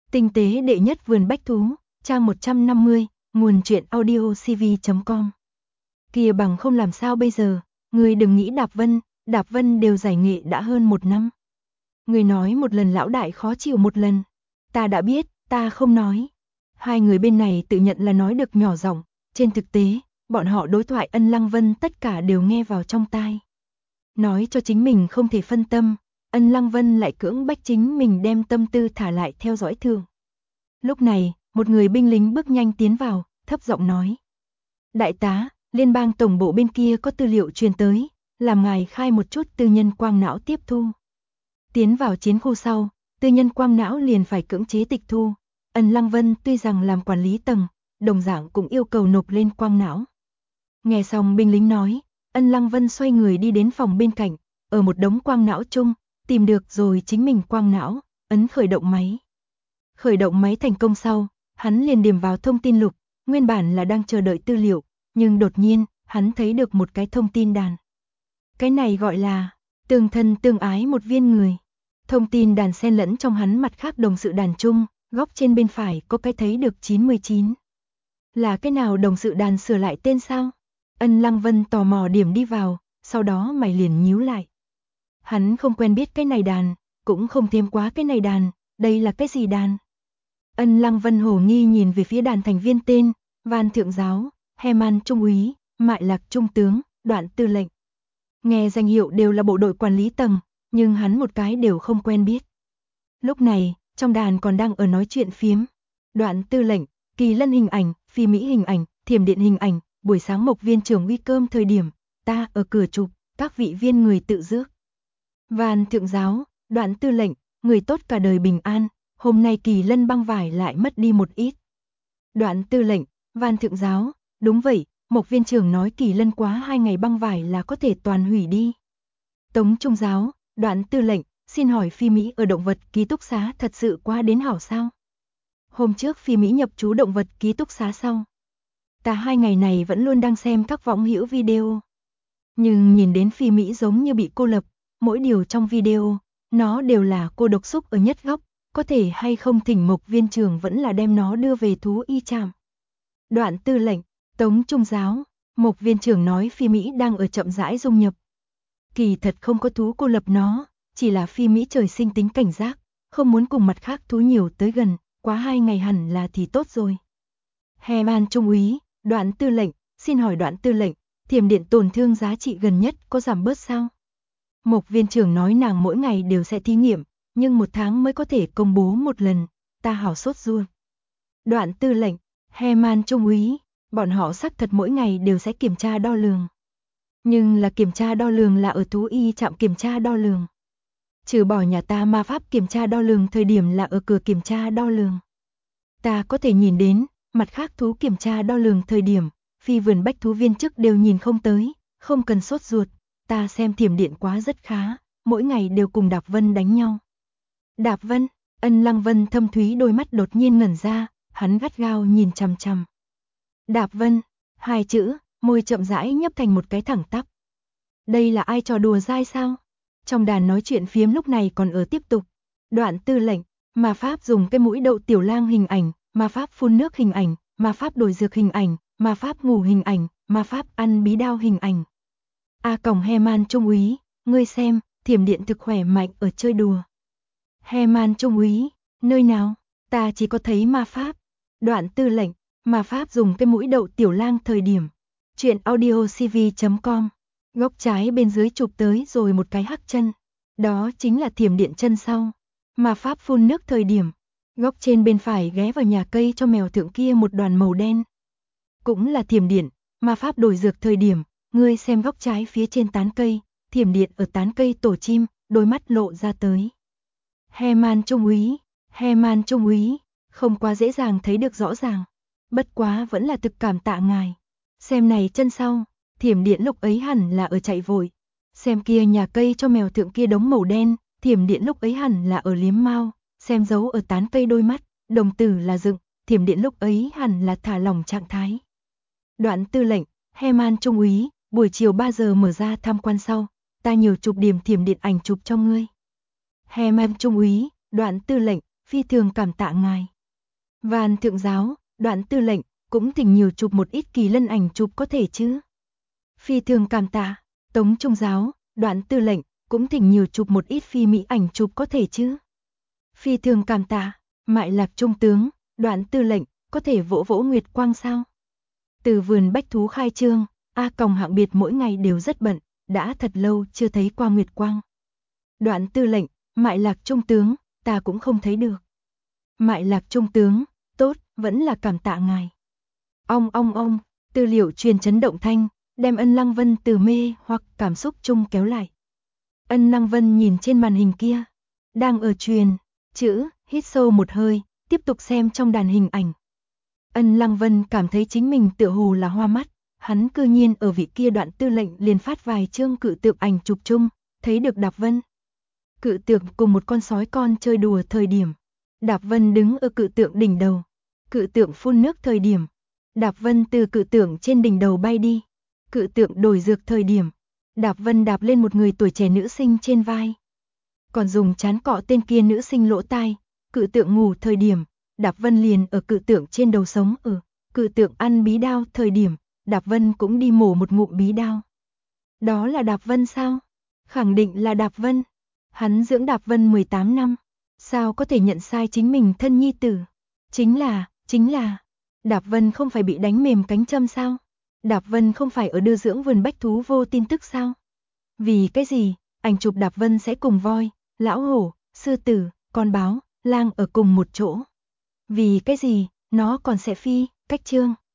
Tinh tế đệ nhất vườn bách thú, trang 150, nguồn truyện audio cv.com. Kìa bằng không làm sao bây giờ, người đừng nghĩ Đạp Vân đều giải nghệ đã hơn 1 năm. Người nói một lần lão đại khó chịu một lần. Ta đã biết, ta không nói. Hai người bên này tự nhận là nói được nhỏ giọng, trên thực tế, bọn họ đối thoại Ân Lăng Vân tất cả đều nghe vào trong tai. Nói cho chính mình không thể phân tâm, Ân Lăng Vân lại cưỡng bách chính mình đem tâm tư thả lại theo dõi thường. Lúc này, một người binh lính bước nhanh tiến vào, thấp giọng nói. Đại tá, liên bang tổng bộ bên kia có tư liệu truyền tới, làm ngài khai một chút tư nhân quang não tiếp thu. Tiến vào chiến khu sau, tư nhân quang não liền phải cưỡng chế tịch thu. Ân Lăng Vân tuy rằng làm quản lý tầng, đồng dạng cũng yêu cầu nộp lên quang não. Nghe xong binh lính nói, Ân Lăng Vân xoay người đi đến phòng bên cạnh, ở một đống quang não chung, tìm được rồi chính mình quang não, ấn khởi động máy. Khởi động máy thành công sau, hắn liền điền vào thông tin lục, nguyên bản là đang chờ đợi tư liệu, nhưng đột nhiên, hắn thấy được một cái thông tin đàn. Cái này gọi là tương thân tương ái một viên người. Thông tin đàn xen lẫn trong hắn mặt khác đồng sự đàn chung, góc trên bên phải có cái thấy được 99. Là cái nào đồng sự đàn sửa lại tên sao? Ân Lăng Vân tò mò điểm đi vào, sau đó mày liền nhíu lại. Hắn không quen biết cái này đàn, cũng không thêm quá cái này đàn, đây là cái gì đàn? Ân Lăng Vân hồ nghi nhìn về phía đàn thành viên tên, Van Thượng Giáo, Heman Trung úy, Mại Lạc Trung tướng, Đoạn Tư lệnh. Nghe danh hiệu đều là bộ đội quản lý tầng, nhưng hắn một cái đều không quen biết. Lúc này, trong đàn còn đang ở nói chuyện phiếm. Đoạn Tư lệnh, Kỳ Lân hình ảnh, Phi Mỹ hình ảnh, Thiểm Điện hình ảnh, buổi sáng Mộc viên trưởng uy cơm thời điểm, ta ở cửa chụp, các vị viên người tự rước. Van Thượng Giáo, Đoạn Tư lệnh, người tốt cả đời bình an, hôm nay Kỳ Lân băng vải lại mất đi một ít. Đoạn Tư lệnh, Van Thượng Giáo, đúng vậy, Mộc viên trưởng nói Kỳ Lân quá 2 ngày băng vải là có thể toàn hủy đi. Tống Trung Giáo, Đoạn Tư lệnh, xin hỏi Phi Mỹ ở động vật ký túc xá thật sự qua đến hảo sao? Hôm trước Phi Mỹ nhập trú động vật ký túc xá sau. Ta 2 ngày này vẫn luôn đang xem các võng hữu video. Nhưng nhìn đến Phi Mỹ giống như bị cô lập, mỗi điều trong video, nó đều là cô độc xúc ở nhất góc, có thể hay không thỉnh Mộc viên trưởng vẫn là đem nó đưa về thú y trạm. Đoạn Tư lệnh, Tống Trung Giáo, Mộc viên trưởng nói Phi Mỹ đang ở chậm rãi dung nhập. Kỳ thật không có thú cô lập nó, chỉ là Phi Mỹ trời sinh tính cảnh giác, không muốn cùng mặt khác thú nhiều tới gần, quá 2 ngày hẳn là thì tốt rồi. Heman Trung úy, Đoạn Tư lệnh, xin hỏi Đoạn Tư lệnh, Thiểm Điện tổn thương giá trị gần nhất có giảm bớt sao? Mộc viên trưởng nói nàng mỗi ngày đều sẽ thí nghiệm, nhưng 1 tháng mới có thể công bố một lần, ta hảo sốt ruột. Đoạn Tư lệnh, Heman Trung úy, bọn họ xác thật mỗi ngày đều sẽ kiểm tra đo lường. Nhưng là kiểm tra đo lường là ở thú y trạm kiểm tra đo lường. Trừ bỏ nhà ta ma pháp kiểm tra đo lường thời điểm là ở cửa kiểm tra đo lường. Ta có thể nhìn đến, mặt khác thú kiểm tra đo lường thời điểm, phi vườn bách thú viên chức đều nhìn không tới, không cần sốt ruột, ta xem Thiểm Điện quá rất khá, mỗi ngày đều cùng Đạp Vân đánh nhau. Đạp Vân, Ân Lăng Vân thâm thúy đôi mắt đột nhiên ngẩn ra, hắn gắt gao nhìn chằm chằm. Đạp Vân, 2 chữ, môi chậm rãi nhấp thành một cái thẳng tắp. Đây là ai trò đùa dai sao? Trong đàn nói chuyện phiếm lúc này còn ở tiếp tục. Đoạn Tư lệnh, ma pháp dùng cái mũi đậu tiểu lang hình ảnh, ma pháp phun nước hình ảnh, ma pháp đổi dược hình ảnh, ma pháp ngủ hình ảnh, ma pháp ăn bí đao hình ảnh. Heman Trung úy, ngươi xem, Thiểm Điện thực khỏe mạnh ở chơi đùa. Heman Trung úy, nơi nào? Ta chỉ có thấy ma pháp. Đoạn Tư lệnh, ma pháp dùng cái mũi đậu tiểu lang thời điểm. Truyện audio cv.com. Góc trái bên dưới chụp tới rồi một cái hắc chân. Đó chính là Thiểm Điện chân sau. Ma pháp phun nước thời điểm. Góc trên bên phải ghé vào nhà cây cho mèo thượng kia một đoàn màu đen. Cũng là Thiểm Điện, ma pháp đổi dược thời điểm. Ngươi xem góc trái phía trên tán cây, Thiểm Điện ở tán cây tổ chim, đôi mắt lộ ra tới. Heman Trung úy, không quá dễ dàng thấy được rõ ràng. Bất quá vẫn là thực cảm tạ ngài. Xem này chân sau, Thiểm Điện lúc ấy hẳn là ở chạy vội. Xem kia nhà cây cho mèo thượng kia đống màu đen, Thiểm Điện lúc ấy hẳn là ở liếm mao. Xem dấu ở tán cây đôi mắt, đồng tử là dựng, Thiểm Điện lúc ấy hẳn là thả lỏng trạng thái. Đoạn Tư lệnh, Heman Trung úy, buổi chiều 3 giờ mở ra tham quan sau, ta nhiều chụp điểm Thiểm Điện ảnh chụp cho ngươi. Heman Trung úy, Đoạn Tư lệnh, phi thường cảm tạ ngài. Van thượng giáo, Đoạn tư lệnh, cũng thỉnh nhiều chụp một ít Kỳ Lân ảnh chụp có thể chứ? Phi thường cảm tạ. Tống trung giáo, Đoạn tư lệnh, cũng thỉnh nhiều chụp một ít Phi Mỹ ảnh chụp có thể chứ? Phi thường cảm tạ. Mại Lạc trung tướng, Đoạn tư lệnh, có thể vỗ vỗ Nguyệt Quang sao? Từ vườn bách thú khai trương, A Còng hạng biệt mỗi ngày đều rất bận, đã thật lâu chưa thấy qua Nguyệt Quang. Đoạn tư lệnh, Mại Lạc trung tướng, ta cũng không thấy được. Mại Lạc trung tướng, tốt, vẫn là cảm tạ ngài. Ong, tư liệu truyền chấn động thanh, đem Ân Lăng Vân từ mê hoặc cảm xúc chung kéo lại. Ân Lăng Vân nhìn trên màn hình kia, đang ở truyền chữ, hít sâu một hơi, tiếp tục xem trong đàn hình ảnh. Ân Lăng Vân cảm thấy chính mình tựa hồ là hoa mắt, hắn cư nhiên ở vị kia Đoạn tư lệnh liền phát vài chương cự tượng ảnh chụp chung, thấy được Đạp Vân. Cự tượng cùng một con sói con chơi đùa thời điểm, Đạp Vân đứng ở cự tượng đỉnh đầu. Cự tượng phun nước thời điểm, Đạp Vân từ cự tượng trên đỉnh đầu bay đi. Cự tượng đổi dược thời điểm, Đạp Vân đạp lên một người tuổi trẻ nữ sinh trên vai. Còn dùng chán cọ tên kia nữ sinh lỗ tai. Cự tượng ngủ thời điểm, Đạp Vân liền ở cự tượng trên đầu sống ở. Cự tượng ăn bí đao thời điểm, Đạp Vân cũng đi mổ một ngụm bí đao. Đó là Đạp Vân sao? Khẳng định là Đạp Vân. Hắn dưỡng Đạp Vân 18 năm, sao có thể nhận sai chính mình thân nhi tử? Chính là, Đạp Vân không phải bị đánh mềm cánh châm sao? Đạp Vân không phải ở đưa dưỡng vườn bách thú vô tin tức sao? Vì cái gì, ảnh chụp Đạp Vân sẽ cùng voi, lão hổ, sư tử, con báo, lang ở cùng một chỗ? Vì cái gì, nó còn sẽ phi, cách chương.